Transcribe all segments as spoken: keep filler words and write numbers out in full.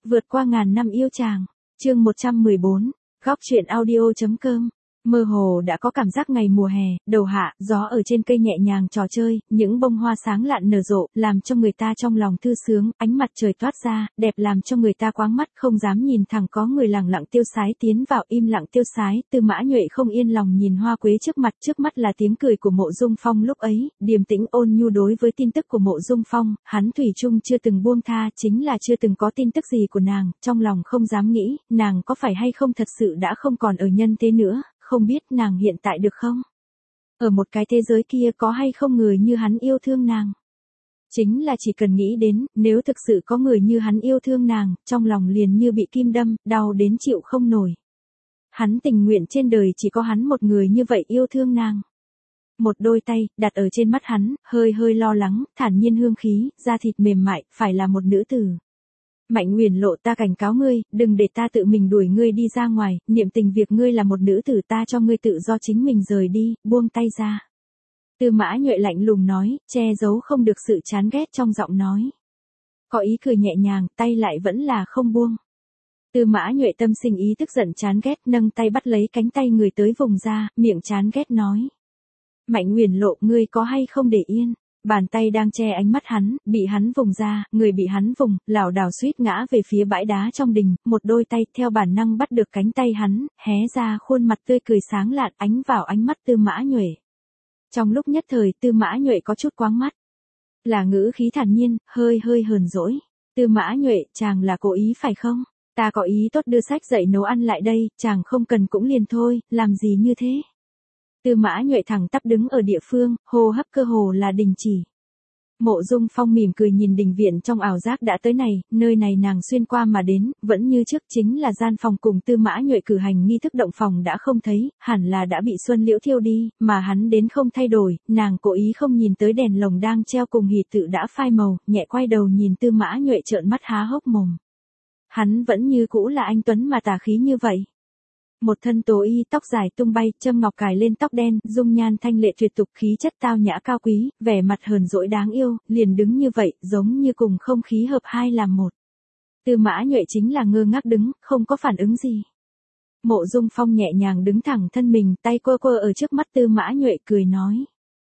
Vượt qua ngàn năm yêu chàng. Chương một trăm mười bốn. Góc truyện audio.com. Mơ hồ đã có cảm giác ngày mùa hè, đầu hạ, gió ở trên cây nhẹ nhàng trò chơi, những bông hoa sáng lạn nở rộ, làm cho người ta trong lòng thư sướng, ánh mặt trời toát ra, đẹp làm cho người ta quáng mắt không dám nhìn thẳng. Có người lẳng lặng tiêu sái tiến vào, im lặng tiêu sái. Tư Mã Nhuệ không yên lòng nhìn hoa quế trước mặt, trước mắt là tiếng cười của Mộ Dung Phong lúc ấy, điềm tĩnh ôn nhu. Đối với tin tức của Mộ Dung Phong, hắn thủy chung chưa từng buông tha, chính là chưa từng có tin tức gì của nàng, trong lòng không dám nghĩ, nàng có phải hay không thật sự đã không còn ở nhân thế nữa. Không biết nàng hiện tại được không? Ở một cái thế giới kia có hay không người như hắn yêu thương nàng? Chính là chỉ cần nghĩ đến, nếu thực sự có người như hắn yêu thương nàng, trong lòng liền như bị kim đâm, đau đến chịu không nổi. Hắn tình nguyện trên đời chỉ có hắn một người như vậy yêu thương nàng. Một đôi tay, đặt ở trên mắt hắn, hơi hơi lo lắng, thản nhiên hương khí, da thịt mềm mại, phải là một nữ tử. Mạnh Nguyền Lộ, ta cảnh cáo ngươi, đừng để ta tự mình đuổi ngươi đi ra ngoài, niệm tình việc ngươi là một nữ tử, ta cho ngươi tự do chính mình rời đi, buông tay ra. Tư Mã Nhuệ lạnh lùng nói, che giấu không được sự chán ghét trong giọng nói. Có ý cười nhẹ nhàng, tay lại vẫn là không buông. Tư Mã Nhuệ tâm sinh ý tức giận chán ghét, nâng tay bắt lấy cánh tay người tới vùng ra, miệng chán ghét nói. Mạnh Nguyền Lộ, ngươi có hay không để yên? Bàn tay đang che ánh mắt hắn, bị hắn vùng ra, người bị hắn vùng, lảo đảo suýt ngã về phía bãi đá trong đình, một đôi tay theo bản năng bắt được cánh tay hắn, hé ra khuôn mặt tươi cười sáng lạn ánh vào ánh mắt Tư Mã Nhuệ. Trong lúc nhất thời Tư Mã Nhuệ có chút quáng mắt. Là ngữ khí thản nhiên, hơi hơi hờn dỗi. Tư Mã Nhuệ, chàng là cố ý phải không? Ta có ý tốt đưa sách dạy nấu ăn lại đây, chàng không cần cũng liền thôi, làm gì như thế? Tư Mã Nhuệ thẳng tắp đứng ở địa phương, hô hấp cơ hồ là đình chỉ. Mộ Dung Phong mỉm cười nhìn đình viện trong ảo giác đã tới này, nơi này nàng xuyên qua mà đến, vẫn như trước, chính là gian phòng cùng Tư Mã Nhuệ cử hành nghi thức động phòng đã không thấy, hẳn là đã bị Xuân Liễu thiêu đi, mà hắn đến không thay đổi, nàng cố ý không nhìn tới đèn lồng đang treo cùng hỷ tự đã phai màu, nhẹ quay đầu nhìn Tư Mã Nhuệ trợn mắt há hốc mồm. Hắn vẫn như cũ là anh tuấn mà tà khí như vậy. Một thân tố y, tóc dài tung bay, châm ngọc cài lên tóc đen, dung nhan thanh lệ tuyệt tục, khí chất tao nhã cao quý, vẻ mặt hờn dỗi đáng yêu, liền đứng như vậy, giống như cùng không khí hợp hai làm một. Tư Mã Nhuệ chính là ngơ ngác đứng, không có phản ứng gì. Mộ Dung Phong nhẹ nhàng đứng thẳng thân mình, tay quơ quơ ở trước mắt Tư Mã Nhuệ cười nói.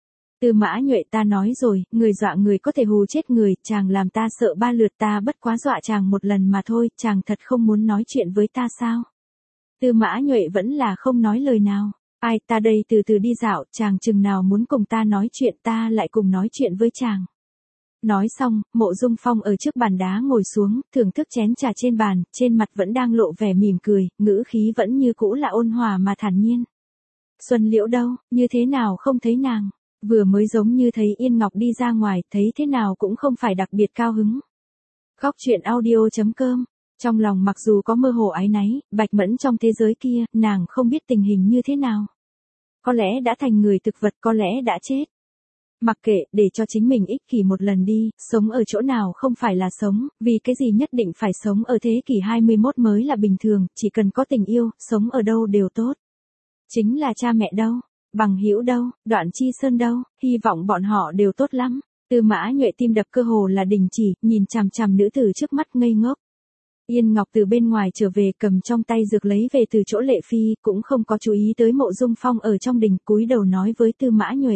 Tư Mã Nhuệ, ta nói rồi, người dọa người có thể hù chết người, chàng làm ta sợ ba lượt, ta bất quá dọa chàng một lần mà thôi, chàng thật không muốn nói chuyện với ta sao? Tư Mã Nhuệ vẫn là không nói lời nào. Ai, ta đây từ từ đi dạo, chàng chừng nào muốn cùng ta nói chuyện ta lại cùng nói chuyện với chàng. Nói xong, Mộ Dung Phong ở trước bàn đá ngồi xuống, thưởng thức chén trà trên bàn, trên mặt vẫn đang lộ vẻ mỉm cười, ngữ khí vẫn như cũ là ôn hòa mà thản nhiên. Xuân Liễu đâu, như thế nào không thấy nàng? Vừa mới giống như thấy Yên Ngọc đi ra ngoài, thấy thế nào cũng không phải đặc biệt cao hứng. Góc truyện audio.com. Trong lòng mặc dù có mơ hồ áy náy, Bạch Mẫn trong thế giới kia, nàng không biết tình hình như thế nào. Có lẽ đã thành người thực vật, có lẽ đã chết. Mặc kệ, để cho chính mình ích kỷ một lần đi, sống ở chỗ nào không phải là sống, vì cái gì nhất định phải sống ở thế kỷ hai mươi mốt mới là bình thường, chỉ cần có tình yêu, sống ở đâu đều tốt. Chính là cha mẹ đâu, bằng hữu đâu, Đoạn Chi Sơn đâu, hy vọng bọn họ đều tốt lắm. Tư Mã Nhuệ tim đập cơ hồ là đình chỉ, nhìn chằm chằm nữ tử trước mắt ngây ngốc. Yên Ngọc từ bên ngoài trở về cầm trong tay dược lấy về từ chỗ Lệ Phi, cũng không có chú ý tới Mộ Dung Phong ở trong đình, cúi đầu nói với Tư Mã Nhuệ.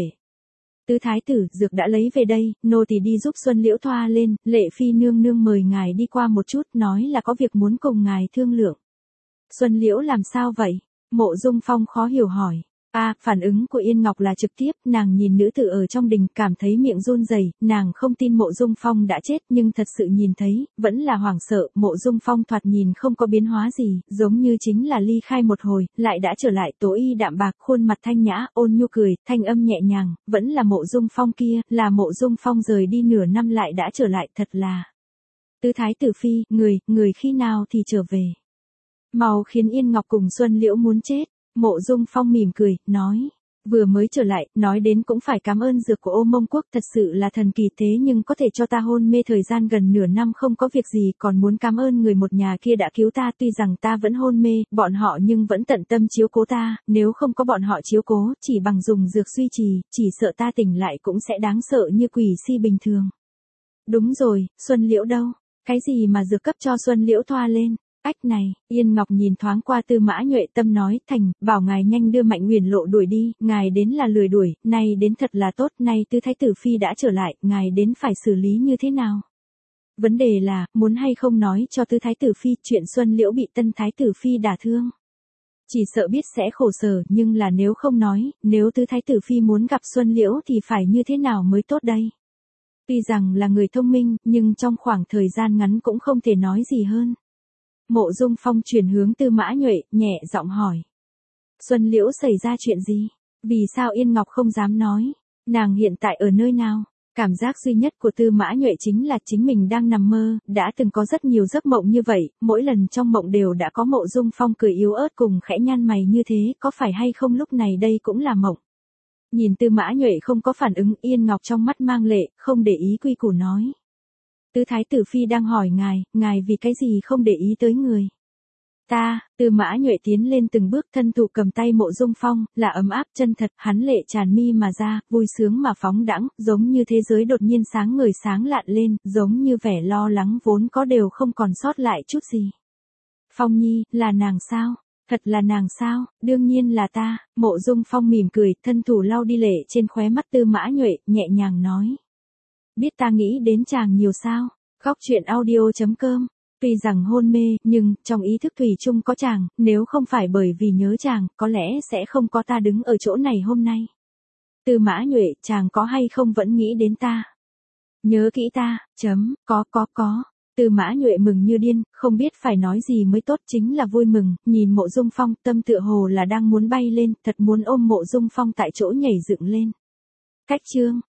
Tư thái tử, dược đã lấy về đây, nô tỳ đi giúp Xuân Liễu thoa lên, Lệ Phi nương nương mời ngài đi qua một chút, nói là có việc muốn cùng ngài thương lượng. Xuân Liễu làm sao vậy? Mộ Dung Phong khó hiểu hỏi. À, phản ứng của Yên Ngọc là trực tiếp, nàng nhìn nữ tử ở trong đình, cảm thấy miệng run rẩy, nàng không tin Mộ Dung Phong đã chết, nhưng thật sự nhìn thấy, vẫn là hoảng sợ, Mộ Dung Phong thoạt nhìn không có biến hóa gì, giống như chính là ly khai một hồi, lại đã trở lại, tố y đạm bạc, khuôn mặt thanh nhã, ôn nhu cười, thanh âm nhẹ nhàng, vẫn là Mộ Dung Phong kia, là Mộ Dung Phong rời đi nửa năm lại đã trở lại, thật là. Tư thái tử phi, người, người khi nào thì trở về. Mau khiến Yên Ngọc cùng Xuân Liễu muốn chết. Mộ Dung Phong mỉm cười, nói, vừa mới trở lại, nói đến cũng phải cảm ơn dược của Ô Mông Quốc, thật sự là thần kỳ, thế nhưng có thể cho ta hôn mê thời gian gần nửa năm không có việc gì, còn muốn cảm ơn người một nhà kia đã cứu ta, tuy rằng ta vẫn hôn mê, bọn họ nhưng vẫn tận tâm chiếu cố ta, nếu không có bọn họ chiếu cố, chỉ bằng dùng dược duy trì, chỉ sợ ta tỉnh lại cũng sẽ đáng sợ như quỷ si bình thường. Đúng rồi, Xuân Liễu đâu? Cái gì mà dược cấp cho Xuân Liễu thoa lên? Ách này, Yên Ngọc nhìn thoáng qua Tư Mã Nhuệ Tâm nói, thành, bảo ngài nhanh đưa Mạnh Huyền Lộ đuổi đi, ngài đến là lười đuổi, nay đến thật là tốt, nay Tư Thái Tử Phi đã trở lại, ngài đến phải xử lý như thế nào? Vấn đề là, muốn hay không nói cho Tư Thái Tử Phi chuyện Xuân Liễu bị Tân Thái Tử Phi đả thương. Chỉ sợ biết sẽ khổ sở, nhưng là nếu không nói, nếu Tư Thái Tử Phi muốn gặp Xuân Liễu thì phải như thế nào mới tốt đây? Tuy rằng là người thông minh, nhưng trong khoảng thời gian ngắn cũng không thể nói gì hơn. Mộ Dung Phong chuyển hướng Tư Mã Nhuệ, nhẹ giọng hỏi. Xuân Liễu xảy ra chuyện gì? Vì sao Yên Ngọc không dám nói? Nàng hiện tại ở nơi nào? Cảm giác duy nhất của Tư Mã Nhuệ chính là chính mình đang nằm mơ, đã từng có rất nhiều giấc mộng như vậy, mỗi lần trong mộng đều đã có Mộ Dung Phong cười yếu ớt cùng khẽ nhăn mày như thế, có phải hay không lúc này đây cũng là mộng? Nhìn Tư Mã Nhuệ không có phản ứng, Yên Ngọc trong mắt mang lệ, không để ý quy củ nói. Tư Thái Tử Phi đang hỏi ngài, ngài vì cái gì không để ý tới người? Ta, Tư Mã Nhuệ tiến lên từng bước, thân thủ cầm tay Mộ Dung Phong, là ấm áp chân thật, hắn lệ tràn mi mà ra, vui sướng mà phóng đãng, giống như thế giới đột nhiên sáng ngời sáng lạn lên, giống như vẻ lo lắng vốn có đều không còn sót lại chút gì. Phong Nhi, là nàng sao? Thật là nàng sao? Đương nhiên là ta. Mộ Dung Phong mỉm cười, thân thủ lau đi lệ trên khóe mắt Tư Mã Nhuệ, nhẹ nhàng nói. Biết ta nghĩ đến chàng nhiều sao? Góc truyện audio chấm com. Tuy rằng hôn mê, nhưng, trong ý thức thủy chung có chàng, nếu không phải bởi vì nhớ chàng, có lẽ sẽ không có ta đứng ở chỗ này hôm nay. Tư Mã Nhuệ, chàng có hay không vẫn nghĩ đến ta? Nhớ kỹ ta, chấm, có có có. Tư Mã Nhuệ mừng như điên, không biết phải nói gì mới tốt, chính là vui mừng, nhìn Mộ Dung Phong, tâm tựa hồ là đang muốn bay lên, thật muốn ôm Mộ Dung Phong tại chỗ nhảy dựng lên. Cách chương